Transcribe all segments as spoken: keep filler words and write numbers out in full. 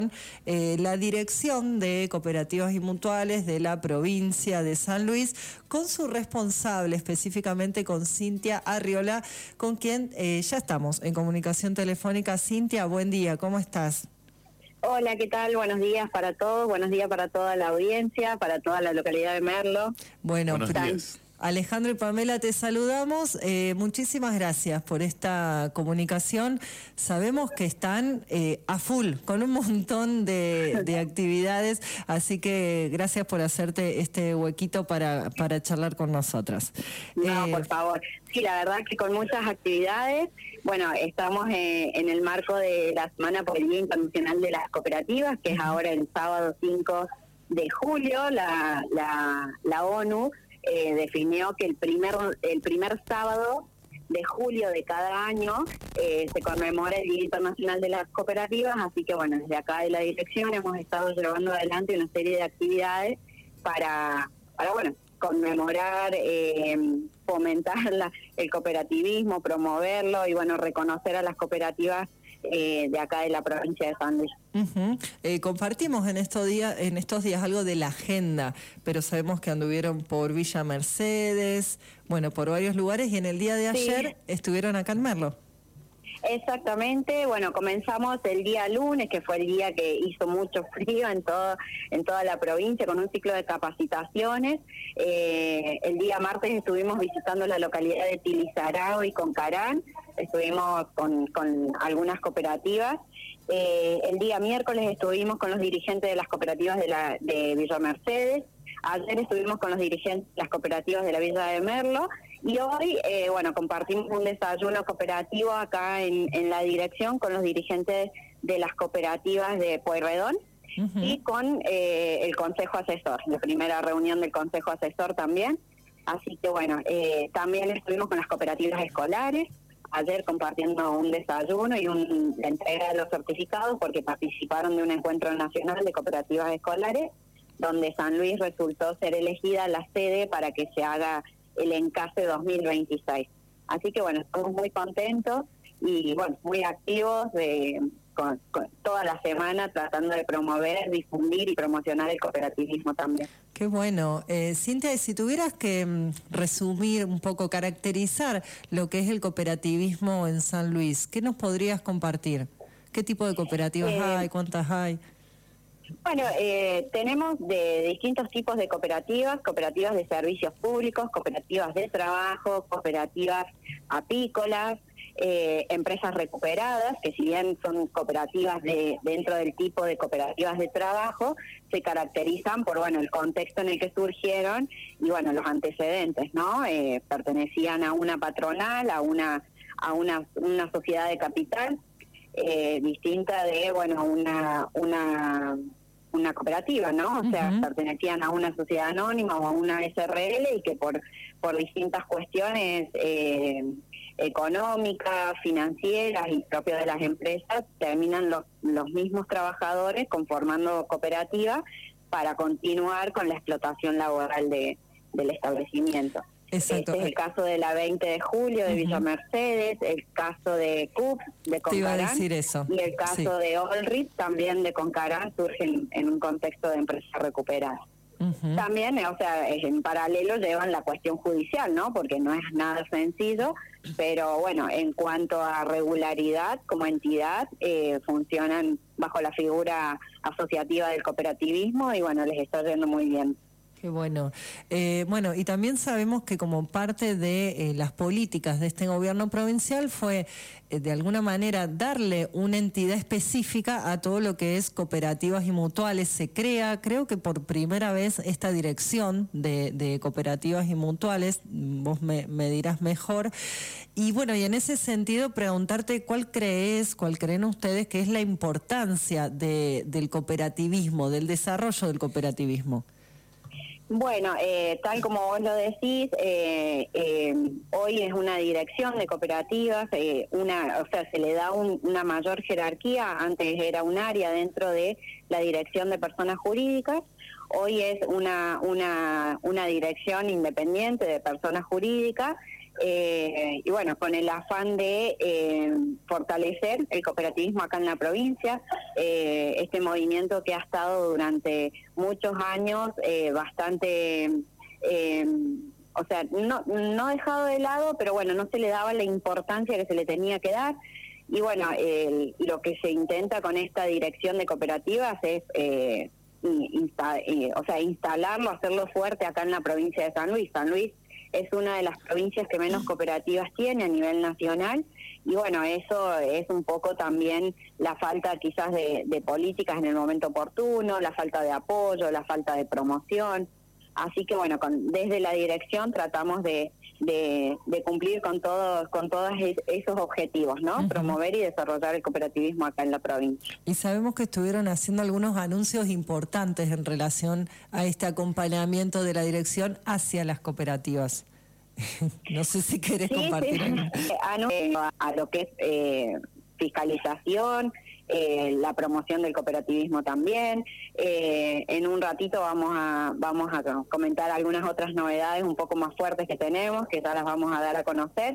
Eh, la Dirección de Cooperativas y Mutuales de la provincia de San Luis, con su responsable, específicamente con Cintia Arriola, con quien eh, ya estamos en comunicación telefónica. Cintia, buen día, ¿cómo estás? Hola, ¿qué tal? Buenos días para todos, buenos días para toda la audiencia, para toda la localidad de Merlo. Bueno, buenos días. Alejandro y Pamela, te saludamos. Eh, muchísimas gracias por esta comunicación. Sabemos que están eh, a full con un montón de, de actividades, así que gracias por hacerte este huequito para, para charlar con nosotras. No, eh, por favor. Sí, la verdad que con muchas actividades. Bueno, estamos eh, en el marco de la Semana por el Día Internacional de las Cooperativas, que es ahora el sábado cinco de julio. La, la, la ONU Eh, definió que el primer el primer sábado de julio de cada año eh, se conmemora el Día Internacional de las Cooperativas, así que bueno, desde acá de la dirección hemos estado llevando adelante una serie de actividades para, para bueno, conmemorar, eh, fomentar la, el cooperativismo, promoverlo y bueno, reconocer a las cooperativas Eh, de acá de la provincia de San Luis. Uh-huh. eh, compartimos en estos días en estos días algo de la agenda, pero sabemos que anduvieron por Villa Mercedes, bueno, por varios lugares, y en el día de ayer sí. estuvieron acá en Merlo. Exactamente, bueno, comenzamos el día lunes, que fue el día que hizo mucho frío en todo en toda la provincia, con un ciclo de capacitaciones. Eh, el día martes estuvimos visitando la localidad de Tilizarao y Concarán, estuvimos con, con algunas cooperativas. Eh, el día miércoles estuvimos con los dirigentes de las cooperativas de, la, de Villa Mercedes. Ayer estuvimos con los dirigentes de las cooperativas de la Villa de Merlo. Y hoy, eh, bueno, compartimos un desayuno cooperativo acá en, en la dirección con los dirigentes de las cooperativas de Pueyrredón uh-huh. y con eh, el Consejo Asesor, la primera reunión del Consejo Asesor también. Así que bueno, eh, también estuvimos con las cooperativas escolares, ayer compartiendo un desayuno y un, la entrega de los certificados porque participaron de un encuentro nacional de cooperativas escolares, donde San Luis resultó ser elegida la sede para que se haga el Encase dos mil veintiséis. Así que bueno, estamos muy contentos y bueno, muy activos de, con, con toda la semana tratando de promover, difundir y promocionar el cooperativismo también. Qué bueno. Eh, Cintia, si tuvieras que mm, resumir un poco, caracterizar lo que es el cooperativismo en San Luis, ¿qué nos podrías compartir? ¿Qué tipo de cooperativas eh, hay? ¿Cuántas hay? Bueno, eh, tenemos de distintos tipos de cooperativas, cooperativas de servicios públicos, cooperativas de trabajo, cooperativas apícolas, eh, empresas recuperadas, que si bien son cooperativas de dentro del tipo de cooperativas de trabajo, se caracterizan por bueno el contexto en el que surgieron y bueno los antecedentes, ¿no? Eh, pertenecían a una patronal, a una a una una sociedad de capital eh, distinta de bueno una una una cooperativa, ¿no? O sea, uh-huh. pertenecían a una sociedad anónima o a una S R L y que por por distintas cuestiones eh, económicas, financieras y propias de las empresas terminan los los mismos trabajadores conformando cooperativas para continuar con la explotación laboral de del establecimiento. Exacto. Este es el caso de la veinte de julio de uh-huh. Villa Mercedes, el caso de C U P de Concarán. Te iba a decir eso. Y el caso sí. de Olrit también de Concarán surge en, en un contexto de empresa recuperada. Uh-huh. También, o sea, en paralelo llevan la cuestión judicial, ¿no? Porque no es nada sencillo, pero bueno, en cuanto a regularidad como entidad, eh, funcionan bajo la figura asociativa del cooperativismo y bueno, les está yendo muy bien. Qué bueno. Eh, bueno, y también sabemos que como parte de eh, las políticas de este gobierno provincial fue, eh, de alguna manera, darle una entidad específica a todo lo que es cooperativas y mutuales. Se crea, creo que por primera vez, esta dirección de, de cooperativas y mutuales, vos me, me dirás mejor. Y bueno, y en ese sentido, preguntarte cuál crees, cuál creen ustedes que es la importancia de, del cooperativismo, del desarrollo del cooperativismo. Bueno, eh, tal como vos lo decís, eh, eh, hoy es una dirección de cooperativas, eh, una, o sea, se le da un, una mayor jerarquía. Antes era un área dentro de la dirección de personas jurídicas. Hoy es una una una dirección independiente de personas jurídicas Eh, y bueno, con el afán de eh, fortalecer el cooperativismo acá en la provincia, eh, este movimiento que ha estado durante muchos años eh, bastante, eh, o sea, no, no dejado de lado, pero bueno, no se le daba la importancia que se le tenía que dar. Y bueno, eh, lo que se intenta con esta dirección de cooperativas es... Eh, Insta, eh, o sea, instalarlo, hacerlo fuerte acá en la provincia de San Luis. San Luis es una de las provincias que menos cooperativas tiene a nivel nacional, y bueno, eso es un poco también la falta quizás de, de políticas en el momento oportuno, la falta de apoyo, la falta de promoción. Así que bueno, con, desde la dirección tratamos de, de, de cumplir con todos con todos esos objetivos, ¿no? Uh-huh. Promover y desarrollar el cooperativismo acá en la provincia. Y sabemos que estuvieron haciendo algunos anuncios importantes en relación a este acompañamiento de la dirección hacia las cooperativas. No sé si querés sí, compartir. Sí. A, a lo que es eh, fiscalización, Eh, la promoción del cooperativismo también. Eh, en un ratito vamos a vamos a comentar algunas otras novedades un poco más fuertes que tenemos, que ya las vamos a dar a conocer.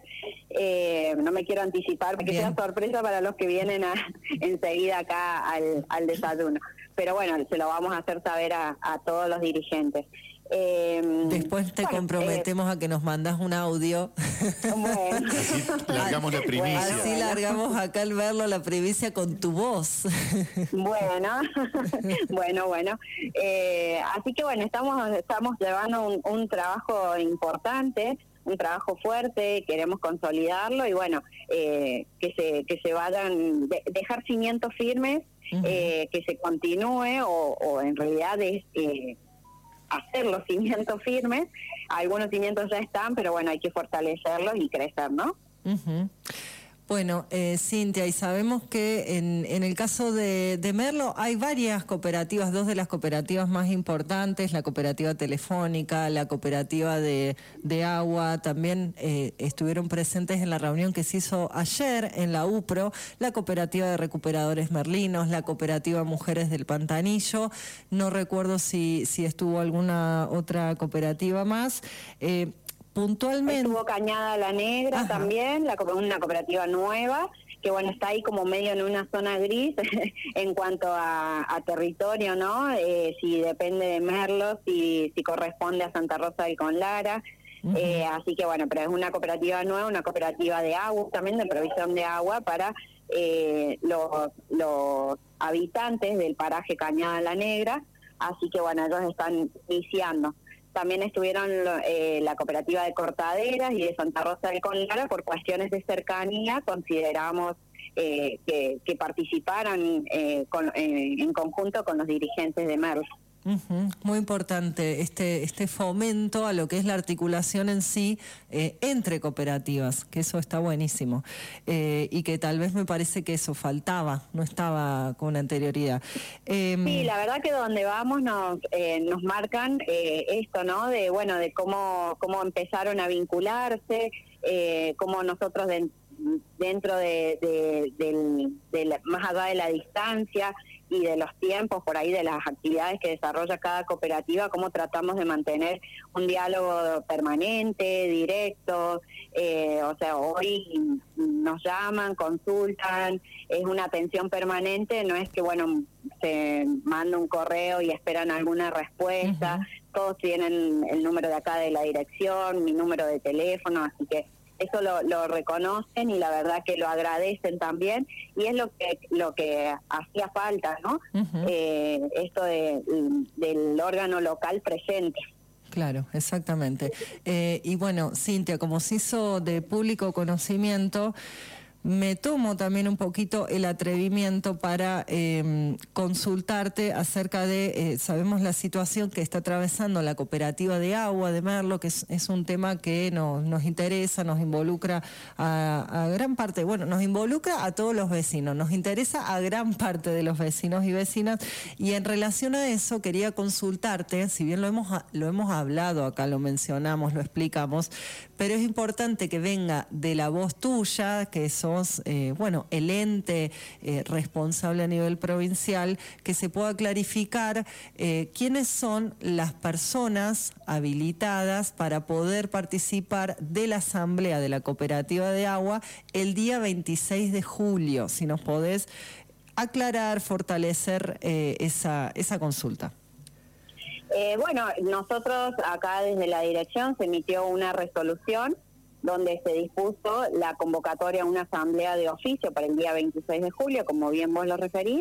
Eh, no me quiero anticipar porque sea sorpresa para los que vienen a, enseguida acá al, al desayuno. Pero bueno, se lo vamos a hacer saber a, a todos los dirigentes. Eh, Después te bueno, comprometemos eh, a que nos mandas un audio. Bueno. Así largamos la primicia. Bueno, así largamos acá al verlo la primicia con tu voz. Bueno, bueno, bueno. Eh, así que bueno, estamos estamos llevando un, un trabajo importante, un trabajo fuerte, queremos consolidarlo y bueno, eh, que se que se vayan, de, dejar cimientos firmes, uh-huh. eh, que se continúe o, o en realidad es... Eh, hacer los cimientos firmes. Algunos cimientos ya están, pero bueno, hay que fortalecerlos y crecer, ¿no? Uh-huh. Bueno, eh, Cintia, y sabemos que en, en el caso de, de Merlo hay varias cooperativas, dos de las cooperativas más importantes, la cooperativa telefónica, la cooperativa de, de agua, también eh, estuvieron presentes en la reunión que se hizo ayer en la U P R O, la cooperativa de recuperadores merlinos, la cooperativa Mujeres del Pantanillo, no recuerdo si, si estuvo alguna otra cooperativa más. Eh, Puntualmente. Estuvo Cañada la Negra. Ajá. También, la, una cooperativa nueva, que bueno, está ahí como medio en una zona gris en cuanto a, a territorio, ¿no? Eh, si depende de Merlo, si, si corresponde a Santa Rosa del Conlara. Uh-huh. Eh, así que bueno, pero es una cooperativa nueva, una cooperativa de agua, también de provisión de agua para eh, los, los habitantes del paraje Cañada la Negra. Así que bueno, ellos están iniciando. También estuvieron eh, la cooperativa de Cortaderas y de Santa Rosa del Conlara. Por cuestiones de cercanía consideramos eh, que, que participaran eh, con, eh, en conjunto con los dirigentes de Merlo. Uh-huh. Muy importante este este fomento a lo que es la articulación en sí eh, entre cooperativas, que eso está buenísimo, eh, y que tal vez me parece que eso faltaba, no estaba con anterioridad. Eh, sí, la verdad que donde vamos nos eh, nos marcan eh, esto, ¿no? De bueno, de cómo cómo empezaron a vincularse, eh, cómo nosotros de, dentro de, de, de, de la, más allá de la distancia y de los tiempos por ahí de las actividades que desarrolla cada cooperativa, cómo tratamos de mantener un diálogo permanente, directo. Eh, o sea, hoy nos llaman, consultan, es una atención permanente, no es que bueno, se manda un correo y esperan alguna respuesta. Uh-huh. Todos tienen el número de acá de la dirección, mi número de teléfono, así que eso lo, lo reconocen y la verdad que lo agradecen también, y es lo que lo que hacía falta, ¿no? Uh-huh. Eh, esto de, del órgano local presente. Claro, exactamente. Eh, y bueno, Cintia, como se hizo de público conocimiento, me tomo también un poquito el atrevimiento para eh, consultarte acerca de, eh, sabemos la situación que está atravesando la cooperativa de agua de Merlo, que es, es un tema que nos, nos interesa, nos involucra a, a gran parte, bueno, nos involucra a todos los vecinos, nos interesa a gran parte de los vecinos y vecinas, y en relación a eso quería consultarte, si bien lo hemos, lo hemos hablado acá, lo mencionamos, lo explicamos, pero es importante que venga de la voz tuya, que son digamos, eh, bueno, el ente eh, responsable a nivel provincial, que se pueda clarificar eh, quiénes son las personas habilitadas para poder participar de la asamblea de la cooperativa de agua el día veintiséis de julio. Si nos podés aclarar, fortalecer eh, esa, esa consulta. Eh, bueno, nosotros acá desde la dirección se emitió una resolución donde se dispuso la convocatoria a una asamblea de oficio para el día veintiséis de julio, como bien vos lo referís.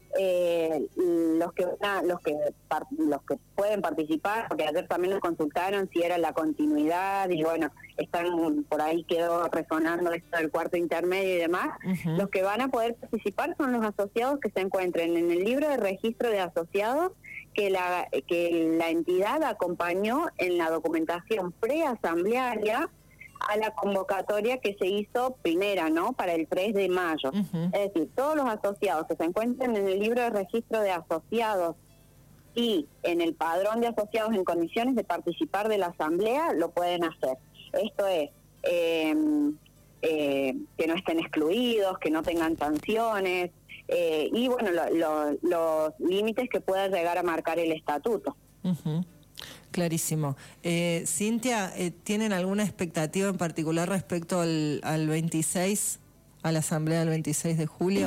Eh, los que los que los que pueden participar, porque ayer también nos consultaron si era la continuidad y bueno, están por ahí quedó resonando esto del cuarto intermedio y demás. Uh-huh. Los que van a poder participar son los asociados que se encuentren en el libro de registro de asociados que la que la entidad acompañó en la documentación preasamblearia a la convocatoria que se hizo primera, ¿no? Para el tres de mayo. Uh-huh. Es decir, todos los asociados que se encuentren en el libro de registro de asociados y en el padrón de asociados en condiciones de participar de la asamblea, lo pueden hacer. Esto es, eh, eh, que no estén excluidos, que no tengan sanciones, eh, y bueno, lo, lo, los límites que pueda llegar a marcar el estatuto. Uh-huh. Clarísimo. Eh, Cintia, eh, ¿tienen alguna expectativa en particular respecto al, al veintiséis, a la asamblea del veintiséis de julio?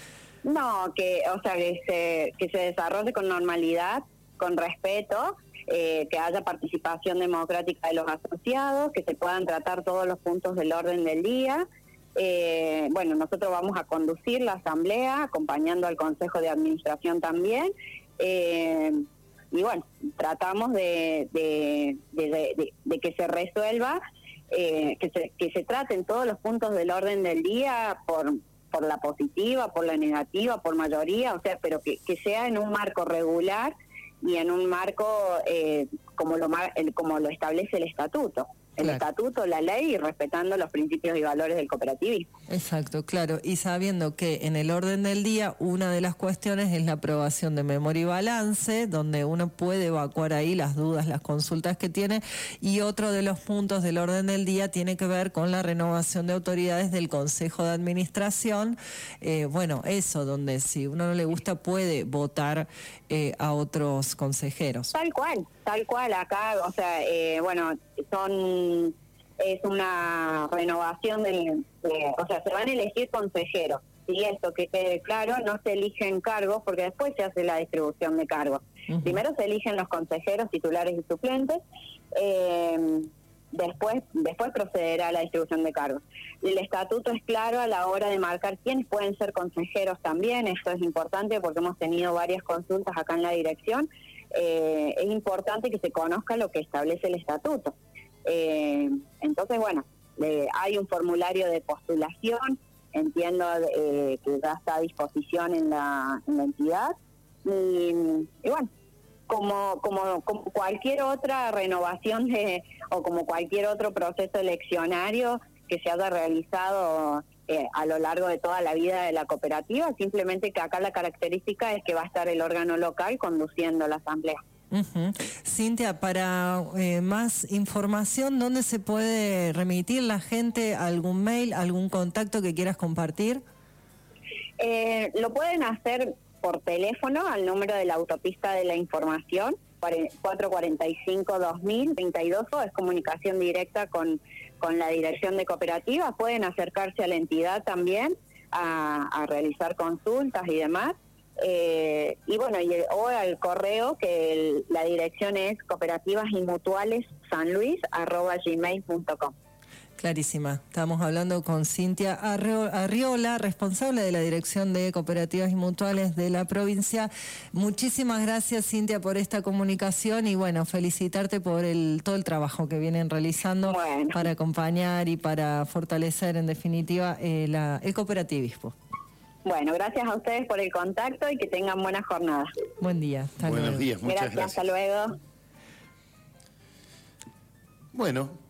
No, que, o sea, que se, que se desarrolle con normalidad, con respeto, eh, que haya participación democrática de los asociados, que se puedan tratar todos los puntos del orden del día. Eh, bueno, nosotros vamos a conducir la asamblea, acompañando al Consejo de Administración también. Eh, Y bueno, tratamos de, de, de, de, de que se resuelva, eh, que, se, que se traten todos los puntos del orden del día por, por la positiva, por la negativa, por mayoría, o sea, pero que, que sea en un marco regular y en un marco eh, como, lo, como lo establece el estatuto. El claro. estatuto, la ley y respetando los principios y valores del cooperativismo. Exacto, claro. Y sabiendo que en el orden del día una de las cuestiones es la aprobación de memoria y balance, donde uno puede evacuar ahí las dudas, las consultas que tiene, y otro de los puntos del orden del día tiene que ver con la renovación de autoridades del Consejo de Administración. Eh, bueno, eso, donde si uno no le gusta puede votar eh, a otros consejeros. Tal cual, tal cual. Acá, o sea, eh, bueno, son... es una renovación del, de, o sea, se van a elegir consejeros, y esto que quede claro, no se eligen cargos porque después se hace la distribución de cargos. Uh-huh. Primero se eligen los consejeros titulares y suplentes, eh, después después procederá a la distribución de cargos. El estatuto es claro a la hora de marcar quiénes pueden ser consejeros también. Esto es importante porque hemos tenido varias consultas acá en la dirección. Eh, es importante que se conozca lo que establece el estatuto. Eh, entonces, bueno, eh, hay un formulario de postulación, entiendo eh, que ya está a disposición en la, en la entidad, y, y bueno, como, como, como cualquier otra renovación de, o como cualquier otro proceso eleccionario que se haya realizado eh, a lo largo de toda la vida de la cooperativa, simplemente que acá la característica es que va a estar el órgano local conduciendo la asamblea. Uh-huh. Cintia, para eh, más información, ¿dónde se puede remitir la gente? ¿Algún mail, algún contacto que quieras compartir? Eh, lo pueden hacer por teléfono al número de la autopista de la información, cuatro cuatro cinco, dos mil, treinta y dos, es comunicación directa con, con la dirección de cooperativa. Pueden acercarse a la entidad también a, a realizar consultas y demás. Eh, y bueno, y el, o al correo, que el, la dirección es cooperativas y mutuales sanluis arroba gmail punto com. Clarísima. Estamos hablando con Cintia Arriola, responsable de la Dirección de Cooperativas y Mutuales de la provincia. Muchísimas gracias, Cintia, por esta comunicación y bueno, felicitarte por el todo el trabajo que vienen realizando bueno. para acompañar y para fortalecer, en definitiva, eh, la, el cooperativismo. Bueno, gracias a ustedes por el contacto y que tengan buena jornada. Buen día. Hasta Buenos luego. días, muchas gracias. gracias. Hasta luego. Bueno.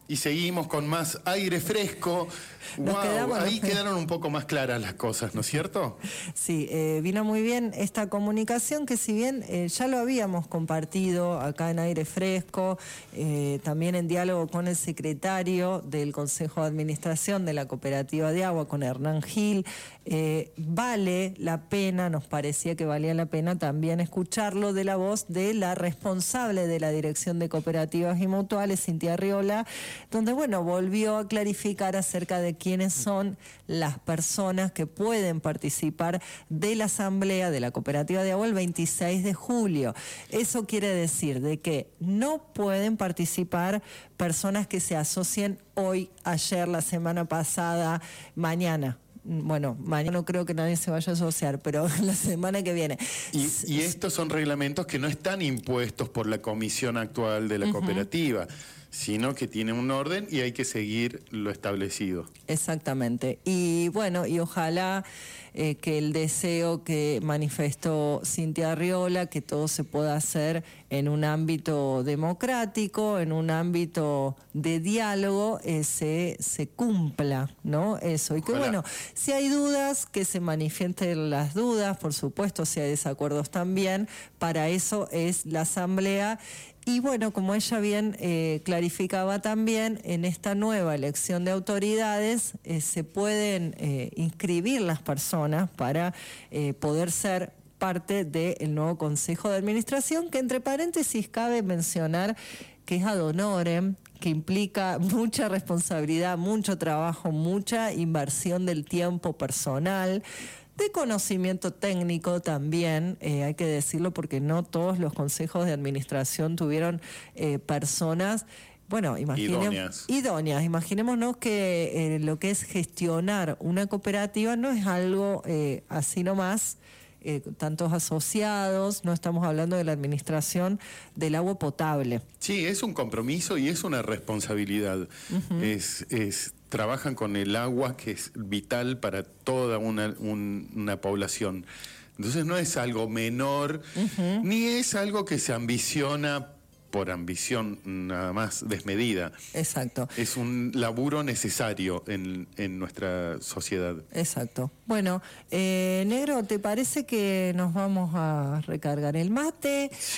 Y seguimos con más aire fresco. Nos Wow, quedamos- ahí quedaron un poco más claras las cosas, ¿no es cierto? Sí, eh, vino muy bien esta comunicación que si bien eh, ya lo habíamos compartido acá en Aire Fresco, eh, también en diálogo con el secretario del Consejo de Administración de la Cooperativa de Agua, con Hernán Gil, eh, vale la pena, nos parecía que valía la pena también escucharlo de la voz de la responsable de la Dirección de Cooperativas y Mutuales, Cintia Arriola, donde, bueno, volvió a clarificar acerca de quiénes son las personas que pueden participar de la asamblea de la Cooperativa de Agua el veintiséis de julio. Eso quiere decir de que no pueden participar personas que se asocien hoy, ayer, la semana pasada, mañana. Bueno, mañana no creo que nadie se vaya a asociar, pero la semana que viene. Y, y estos son reglamentos que no están impuestos por la comisión actual de la uh-huh. cooperativa, sino que tienen un orden y hay que seguir lo establecido. Exactamente. Y bueno, y ojalá eh, que el deseo que manifestó Cintia Arriola, que todo se pueda hacer en un ámbito democrático, en un ámbito de diálogo, eh, se, se cumpla, ¿no? Eso. Y que ojalá. Bueno, si hay dudas, que se manifiesten las dudas, por supuesto, si hay desacuerdos también, para eso es la asamblea. Y bueno, como ella bien eh, clarificaba también, en esta nueva elección de autoridades eh, se pueden eh, inscribir las personas para eh, poder ser parte del nuevo Consejo de Administración, que entre paréntesis cabe mencionar que es ad honorem, que implica mucha responsabilidad, mucho trabajo, mucha inversión del tiempo personal, de conocimiento técnico también, eh, hay que decirlo, porque no todos los consejos de administración tuvieron eh, personas, bueno, imaginemos, idóneas. idóneas. Imaginémonos que eh, lo que es gestionar una cooperativa no es algo eh, así nomás, eh, tantos asociados, no estamos hablando de la administración del agua potable. Sí, es un compromiso y es una responsabilidad. Uh-huh. Es... es trabajan con el agua, que es vital para toda una, un, una población. Entonces no es algo menor, uh-huh. ni es algo que se ambiciona por ambición nada más desmedida. Exacto. Es un laburo necesario en, en nuestra sociedad. Exacto. Bueno, eh, Negro, ¿te parece que nos vamos a recargar el mate?